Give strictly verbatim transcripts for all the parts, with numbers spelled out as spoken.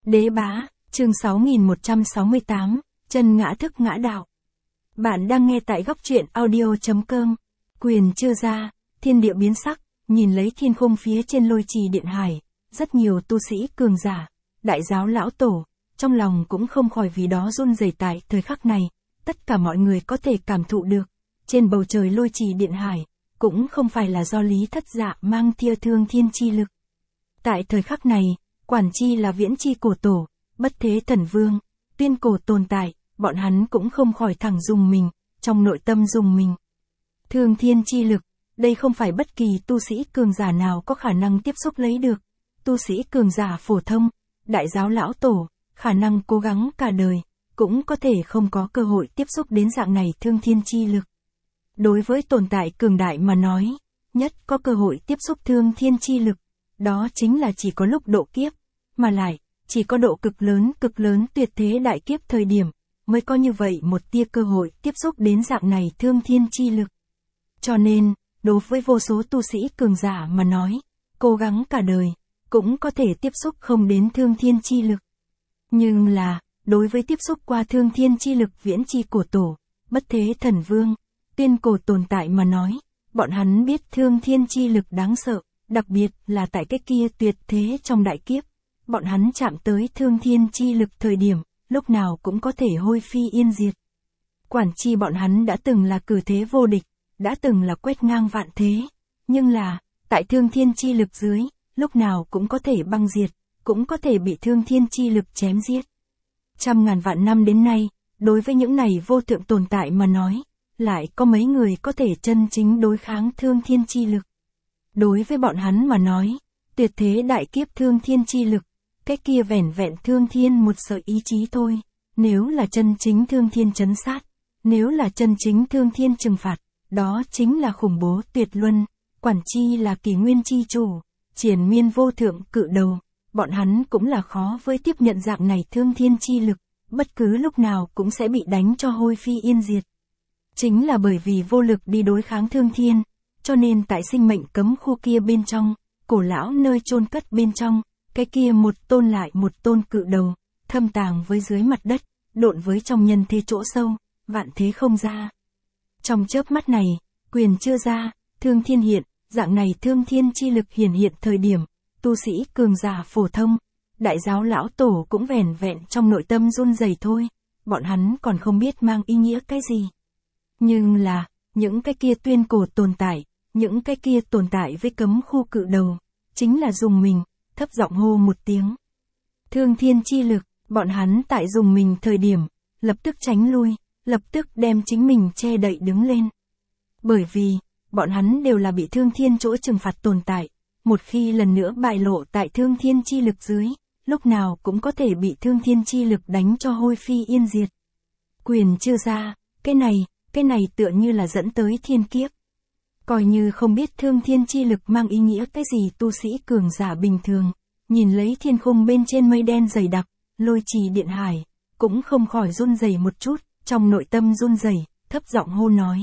Đế bá, chương sáu nghìn một trăm sáu mươi tám, chân ngã thức ngã đạo. Bạn đang nghe tại góc truyện audio.com. Quyền chưa ra, thiên địa biến sắc, nhìn lấy thiên khung phía trên lôi trì điện hải, rất nhiều tu sĩ cường giả, đại giáo lão tổ, trong lòng cũng không khỏi vì đó run rẩy tại thời khắc này, tất cả mọi người có thể cảm thụ được, trên bầu trời lôi trì điện hải, cũng không phải là do Lý Thất Dạ mang tia thương thiên chi lực. Tại thời khắc này, quản chi là viễn chi cổ tổ, bất thế thần vương, tuyên cổ tồn tại, bọn hắn cũng không khỏi thẳng dùng mình, trong nội tâm dùng mình. Thương thiên chi lực, đây không phải bất kỳ tu sĩ cường giả nào có khả năng tiếp xúc lấy được. Tu sĩ cường giả phổ thông, đại giáo lão tổ, khả năng cố gắng cả đời, cũng có thể không có cơ hội tiếp xúc đến dạng này thương thiên chi lực. Đối với tồn tại cường đại mà nói, nhất có cơ hội tiếp xúc thương thiên chi lực, đó chính là chỉ có lúc độ kiếp, mà lại, chỉ có độ cực lớn cực lớn tuyệt thế đại kiếp thời điểm, mới có như vậy một tia cơ hội tiếp xúc đến dạng này thương thiên chi lực. Cho nên, đối với vô số tu sĩ cường giả mà nói, cố gắng cả đời, cũng có thể tiếp xúc không đến thương thiên chi lực. Nhưng là, đối với tiếp xúc qua thương thiên chi lực viễn chi cổ tổ, bất thế thần vương, tuyên cổ tồn tại mà nói, bọn hắn biết thương thiên chi lực đáng sợ, đặc biệt là tại cái kia tuyệt thế trong đại kiếp, bọn hắn chạm tới thương thiên chi lực thời điểm, lúc nào cũng có thể hôi phi yên diệt. Quản chi bọn hắn đã từng là cử thế vô địch, đã từng là quét ngang vạn thế, nhưng là, tại thương thiên chi lực dưới, lúc nào cũng có thể băng diệt, cũng có thể bị thương thiên chi lực chém giết. Trăm ngàn vạn năm đến nay, đối với những này vô thượng tồn tại mà nói, lại có mấy người có thể chân chính đối kháng thương thiên chi lực. Đối với bọn hắn mà nói, tuyệt thế đại kiếp thương thiên chi lực, cái kia vẻn vẹn thương thiên một sợi ý chí thôi, nếu là chân chính thương thiên trấn sát, nếu là chân chính thương thiên trừng phạt, đó chính là khủng bố tuyệt luân, quản chi là kỷ nguyên chi chủ, triền miên vô thượng cự đầu, bọn hắn cũng là khó với tiếp nhận dạng này thương thiên chi lực, bất cứ lúc nào cũng sẽ bị đánh cho hôi phi yên diệt. Chính là bởi vì vô lực đi đối kháng thương thiên, cho nên tại sinh mệnh cấm khu kia bên trong, cổ lão nơi chôn cất bên trong, cái kia một tôn lại một tôn cự đầu, thâm tàng với dưới mặt đất, độn với trong nhân thế chỗ sâu, vạn thế không ra. Trong chớp mắt này, quyền chưa ra, thương thiên hiện, dạng này thương thiên chi lực hiển hiện thời điểm, tu sĩ cường giả phổ thông, đại giáo lão tổ cũng vẻn vẹn trong nội tâm run rẩy thôi, bọn hắn còn không biết mang ý nghĩa cái gì. Nhưng là, những cái kia tuyên cổ tồn tại, những cái kia tồn tại với cấm khu cự đầu, chính là dùng mình, thấp giọng hô một tiếng. Thương thiên chi lực, bọn hắn tại dùng mình thời điểm, lập tức tránh lui, lập tức đem chính mình che đậy đứng lên. Bởi vì, bọn hắn đều là bị thương thiên chỗ trừng phạt tồn tại, một khi lần nữa bại lộ tại thương thiên chi lực dưới, lúc nào cũng có thể bị thương thiên chi lực đánh cho hôi phi yên diệt. Quyền chưa ra, cái này, cái này tựa như là dẫn tới thiên kiếp. Coi như không biết thương thiên chi lực mang ý nghĩa cái gì tu sĩ cường giả bình thường, nhìn lấy thiên khung bên trên mây đen dày đặc, lôi trì điện hải, cũng không khỏi run rẩy một chút, trong nội tâm run rẩy, thấp giọng hô nói.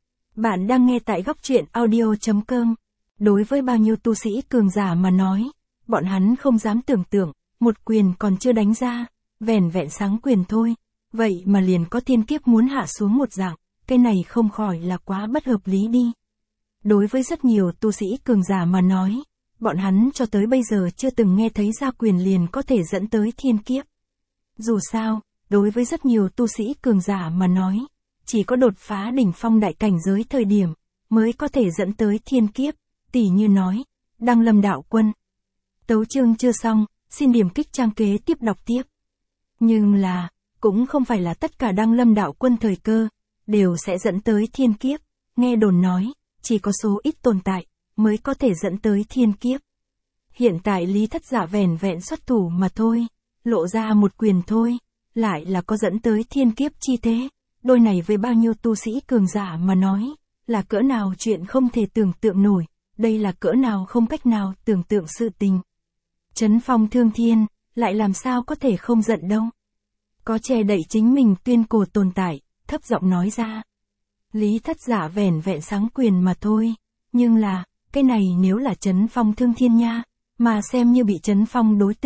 Bạn đang nghe tại góc truyện audio.com. Đối với bao nhiêu tu sĩ cường giả mà nói, bọn hắn không dám tưởng tượng, một quyền còn chưa đánh ra, vẻn vẹn sáng quyền thôi, vậy mà liền có thiên kiếp muốn hạ xuống một dạng, cái này không khỏi là quá bất hợp lý đi. Đối với rất nhiều tu sĩ cường giả mà nói, bọn hắn cho tới bây giờ chưa từng nghe thấy ra quyền liền có thể dẫn tới thiên kiếp. Dù sao, đối với rất nhiều tu sĩ cường giả mà nói, chỉ có đột phá đỉnh phong đại cảnh giới thời điểm, mới có thể dẫn tới thiên kiếp, tỉ như nói, Đăng Lâm đạo quân. Tấu chương chưa xong, xin điểm kích trang kế tiếp đọc tiếp. Nhưng là, cũng không phải là tất cả Đăng Lâm đạo quân thời cơ, đều sẽ dẫn tới thiên kiếp, nghe đồn nói, chỉ có số ít tồn tại, mới có thể dẫn tới thiên kiếp. Hiện tại Lý Thất Dạ vẻn vẹn xuất thủ mà thôi, lộ ra một quyền thôi, lại là có dẫn tới thiên kiếp chi thế, đôi này với bao nhiêu tu sĩ cường giả mà nói, là cỡ nào chuyện không thể tưởng tượng nổi, đây là cỡ nào không cách nào tưởng tượng sự tình. Chấn phong thương thiên, lại làm sao có thể không giận đâu. Có che đậy chính mình tuyên cổ tồn tại, thấp giọng nói ra. Lý Thất Dạ vẻn vẹn sáng quyền mà thôi, nhưng là, cái này nếu là chấn phong thương thiên nha, mà xem như bị chấn phong đối tượng,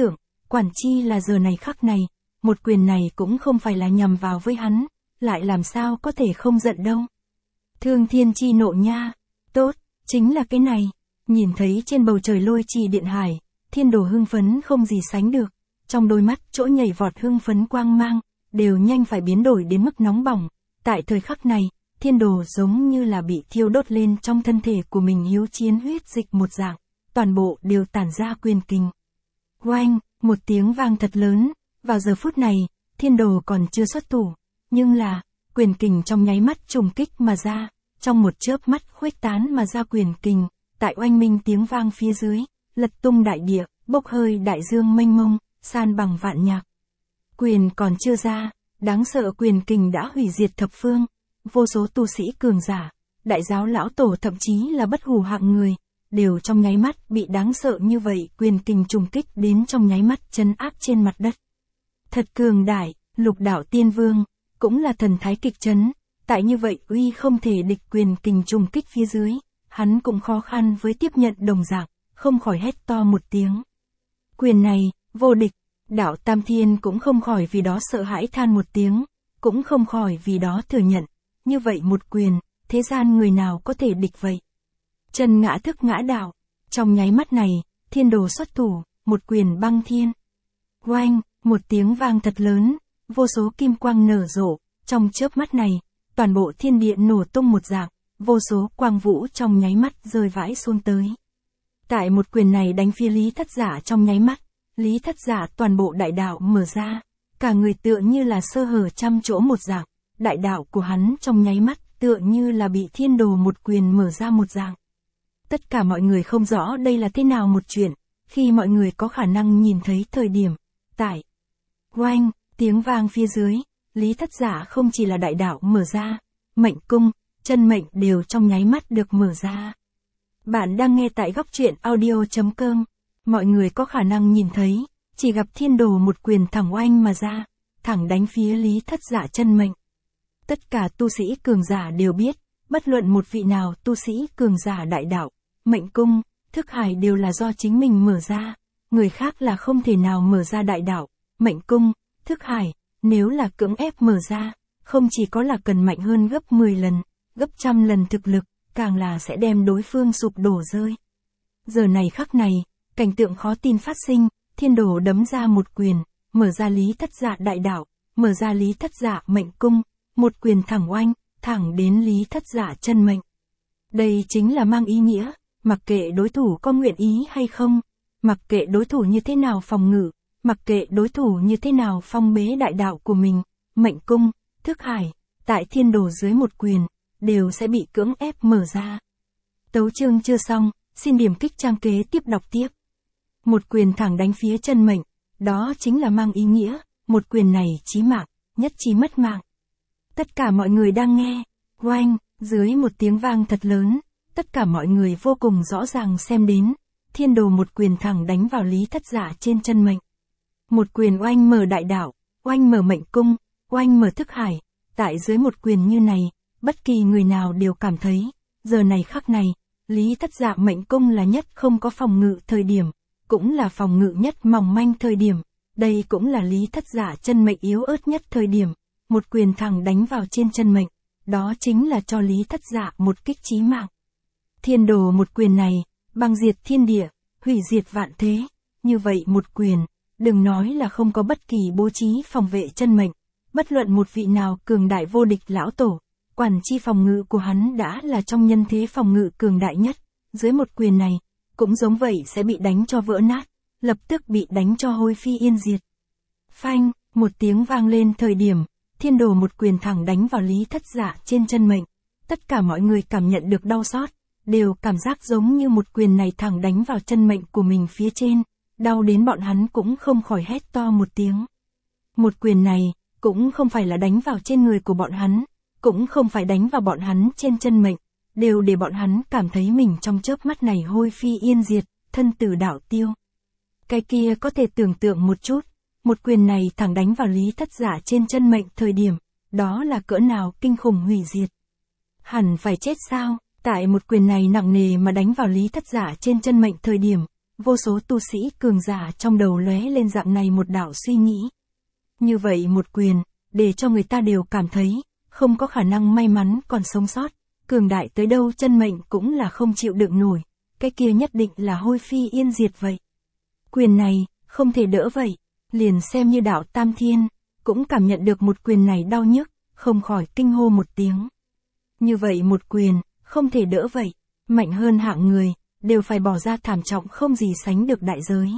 quản chi là giờ này khắc này, một quyền này cũng không phải là nhằm vào với hắn, lại làm sao có thể không giận đâu. Thương thiên chi nộ nha, tốt, chính là cái này, nhìn thấy trên bầu trời lôi trì điện hải, Thiên Đồ hưng phấn không gì sánh được, trong đôi mắt chỗ nhảy vọt hưng phấn quang mang, đều nhanh phải biến đổi đến mức nóng bỏng, tại thời khắc này, Thiên Đồ giống như là bị thiêu đốt lên trong thân thể của mình hiếu chiến huyết dịch một dạng, toàn bộ đều tản ra quyền kình. Oanh, một tiếng vang thật lớn, vào giờ phút này, Thiên Đồ còn chưa xuất thủ, nhưng là, quyền kình trong nháy mắt trùng kích mà ra, trong một chớp mắt khuếch tán mà ra quyền kình, tại oanh minh tiếng vang phía dưới, lật tung đại địa, bốc hơi đại dương mênh mông, san bằng vạn nhạc. Quyền còn chưa ra, đáng sợ quyền kình đã hủy diệt thập phương, vô số tu sĩ cường giả, đại giáo lão tổ thậm chí là bất hủ hạng người, đều trong nháy mắt bị đáng sợ như vậy quyền kình trùng kích đến trong nháy mắt chấn áp trên mặt đất. Thật cường đại, Lục Đạo Tiên Vương, cũng là thần thái kịch chấn, tại như vậy uy không thể địch quyền kình trùng kích phía dưới, hắn cũng khó khăn với tiếp nhận đồng dạng, không khỏi hét to một tiếng. Quyền này, vô địch, Đạo Tam Thiên cũng không khỏi vì đó sợ hãi than một tiếng, cũng không khỏi vì đó thừa nhận, như vậy một quyền, thế gian người nào có thể địch vậy. Chân ngã thức ngã đạo, trong nháy mắt này, Thiên Đồ xuất thủ, một quyền băng thiên. Oanh, một tiếng vang thật lớn, vô số kim quang nở rộ, trong chớp mắt này, toàn bộ thiên địa nổ tung một dạng, vô số quang vũ trong nháy mắt rơi vãi xuống tới. Tại một quyền này đánh phía Lý Thất Giả trong nháy mắt, Lý Thất Giả toàn bộ đại đạo mở ra, cả người tựa như là sơ hở trăm chỗ một dạng, đại đạo của hắn trong nháy mắt tựa như là bị Thiên Đồ một quyền mở ra một dạng. Tất cả mọi người không rõ đây là thế nào một chuyện, khi mọi người có khả năng nhìn thấy thời điểm, tại oanh, tiếng vang phía dưới, Lý Thất Giả không chỉ là đại đạo mở ra, mệnh cung, chân mệnh đều trong nháy mắt được mở ra. Bạn đang nghe tại góc truyện audio chấm com, mọi người có khả năng nhìn thấy, chỉ gặp Thiên Đồ một quyền thẳng oanh mà ra, thẳng đánh phía Lý Thất Giả chân mệnh. Tất cả tu sĩ cường giả đều biết, bất luận một vị nào tu sĩ cường giả đại đạo, mệnh cung, thức hải đều là do chính mình mở ra, người khác là không thể nào mở ra đại đạo, mệnh cung, thức hải, nếu là cưỡng ép mở ra, không chỉ có là cần mạnh hơn gấp mười lần, gấp trăm lần thực lực, càng là sẽ đem đối phương sụp đổ rơi. Giờ này khắc này, cảnh tượng khó tin phát sinh, Thiên Đồ đấm ra một quyền, mở ra Lý Thất Giả đại đạo, mở ra Lý Thất Giả mệnh cung, một quyền thẳng oanh, thẳng đến Lý Thất Giả chân mệnh. Đây chính là mang ý nghĩa, mặc kệ đối thủ có nguyện ý hay không, mặc kệ đối thủ như thế nào phòng ngự, mặc kệ đối thủ như thế nào phong bế đại đạo của mình, mệnh cung, thức hải, tại Thiên Đồ dưới một quyền, đều sẽ bị cưỡng ép mở ra. Tấu chương chưa xong, xin điểm kích trang kế tiếp đọc tiếp. Một quyền thẳng đánh phía chân mệnh, đó chính là mang ý nghĩa, một quyền này chí mạng, nhất chí mất mạng. Tất cả mọi người đang nghe, oanh, dưới một tiếng vang thật lớn, tất cả mọi người vô cùng rõ ràng xem đến, Thiên Đồ một quyền thẳng đánh vào Lý Thất Giả trên chân mệnh. Một quyền oanh mở đại đạo, oanh mở mệnh cung, oanh mở thức hải, tại dưới một quyền như này, bất kỳ người nào đều cảm thấy, giờ này khắc này, Lý Thất Giả mệnh cung là nhất không có phòng ngự thời điểm, cũng là phòng ngự nhất mỏng manh thời điểm, đây cũng là Lý Thất Giả chân mệnh yếu ớt nhất thời điểm, một quyền thẳng đánh vào trên chân mệnh, đó chính là cho Lý Thất Giả một kích chí mạng. Thiên Đồ một quyền này, băng diệt thiên địa, hủy diệt vạn thế, như vậy một quyền, đừng nói là không có bất kỳ bố trí phòng vệ chân mệnh, bất luận một vị nào cường đại vô địch lão tổ, quản chi phòng ngự của hắn đã là trong nhân thế phòng ngự cường đại nhất, dưới một quyền này, cũng giống vậy sẽ bị đánh cho vỡ nát, lập tức bị đánh cho hôi phi yên diệt. Phanh, một tiếng vang lên thời điểm, Thiên Đồ một quyền thẳng đánh vào Lý Thất Giả trên chân mệnh, tất cả mọi người cảm nhận được đau xót, đều cảm giác giống như một quyền này thẳng đánh vào chân mệnh của mình phía trên, đau đến bọn hắn cũng không khỏi hét to một tiếng. Một quyền này, cũng không phải là đánh vào trên người của bọn hắn, cũng không phải đánh vào bọn hắn trên chân mệnh, đều để bọn hắn cảm thấy mình trong chớp mắt này hôi phi yên diệt, thân tử đạo tiêu. Cái kia có thể tưởng tượng một chút, một quyền này thẳng đánh vào Lý Thất Giả trên chân mệnh thời điểm, đó là cỡ nào kinh khủng hủy diệt. Hẳn phải chết sao, tại một quyền này nặng nề mà đánh vào Lý Thất Giả trên chân mệnh thời điểm, vô số tu sĩ cường giả trong đầu lóe lên dạng này một đạo suy nghĩ. Như vậy một quyền, để cho người ta đều cảm thấy, không có khả năng may mắn còn sống sót, cường đại tới đâu chân mệnh cũng là không chịu đựng nổi, cái kia nhất định là hôi phi yên diệt vậy. Quyền này, không thể đỡ vậy, liền xem như đạo Tam Thiên, cũng cảm nhận được một quyền này đau nhức, không khỏi kinh hô một tiếng. Như vậy một quyền, không thể đỡ vậy, mạnh hơn hạng người, đều phải bỏ ra thảm trọng không gì sánh được đại giới.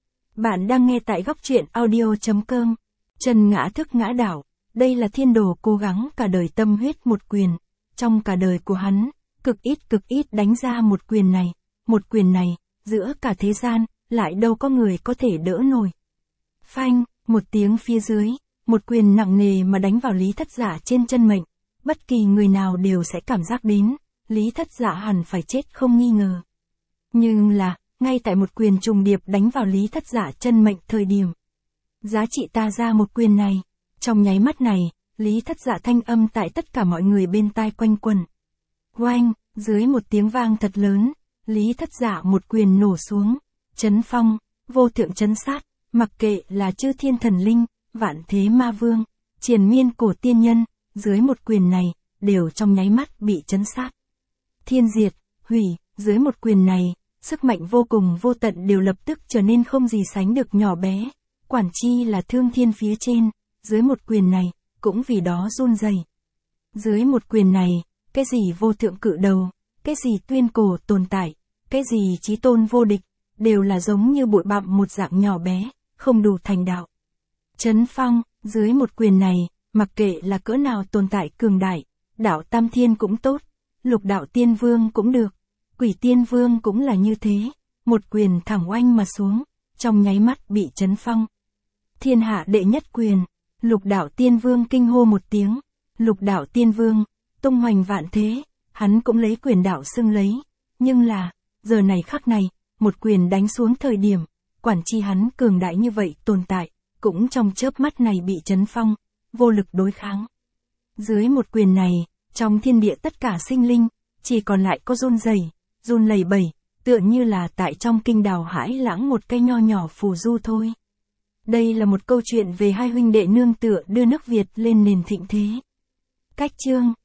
Bạn đang nghe tại góc truyện audio.com, chân ngã thức ngã đảo, đây là Thiên Đồ cố gắng cả đời tâm huyết một quyền, trong cả đời của hắn, cực ít cực ít đánh ra một quyền này, một quyền này, giữa cả thế gian, lại đâu có người có thể đỡ nổi. Phanh, một tiếng phía dưới, một quyền nặng nề mà đánh vào Lý Thất Dạ trên chân mệnh, bất kỳ người nào đều sẽ cảm giác đến, Lý Thất Dạ hẳn phải chết không nghi ngờ. Nhưng là, ngay tại một quyền trùng điệp đánh vào Lý Thất Dạ chân mệnh thời điểm. Giá trị ta ra một quyền này, trong nháy mắt này, Lý Thất Dạ thanh âm tại tất cả mọi người bên tai quanh quẩn. Oanh, dưới một tiếng vang thật lớn, Lý Thất Dạ một quyền nổ xuống, chấn phong, vô thượng chấn sát, mặc kệ là chư thiên thần linh, vạn thế ma vương, triền miên cổ tiên nhân, dưới một quyền này, đều trong nháy mắt bị chấn sát. Thiên diệt, hủy, dưới một quyền này, sức mạnh vô cùng vô tận đều lập tức trở nên không gì sánh được nhỏ bé, quản chi là thương thiên phía trên, dưới một quyền này, cũng vì đó run rẩy. Dưới một quyền này, cái gì vô thượng cự đầu, cái gì tuyên cổ tồn tại, cái gì chí tôn vô địch, đều là giống như bụi bặm một dạng nhỏ bé, không đủ thành đạo. Chấn phong, dưới một quyền này, mặc kệ là cỡ nào tồn tại cường đại, đạo Tam Thiên cũng tốt, lục đạo tiên vương cũng được, quỷ tiên vương cũng là như thế, một quyền thẳng oanh mà xuống, trong nháy mắt bị chấn phong. Thiên hạ đệ nhất quyền, lục đạo tiên vương kinh hô một tiếng, lục đạo tiên vương, tung hoành vạn thế, hắn cũng lấy quyền đạo xưng lấy, nhưng là, giờ này khắc này, một quyền đánh xuống thời điểm, quản chi hắn cường đại như vậy tồn tại, cũng trong chớp mắt này bị chấn phong, vô lực đối kháng. Dưới một quyền này, trong thiên địa tất cả sinh linh, chỉ còn lại có run rẩy, run lẩy bẩy, tựa như là tại trong kinh đào hải lãng một cây nho nhỏ phù du thôi. Đây là một câu chuyện về hai huynh đệ nương tựa đưa nước Việt lên nền thịnh thế. Cách chương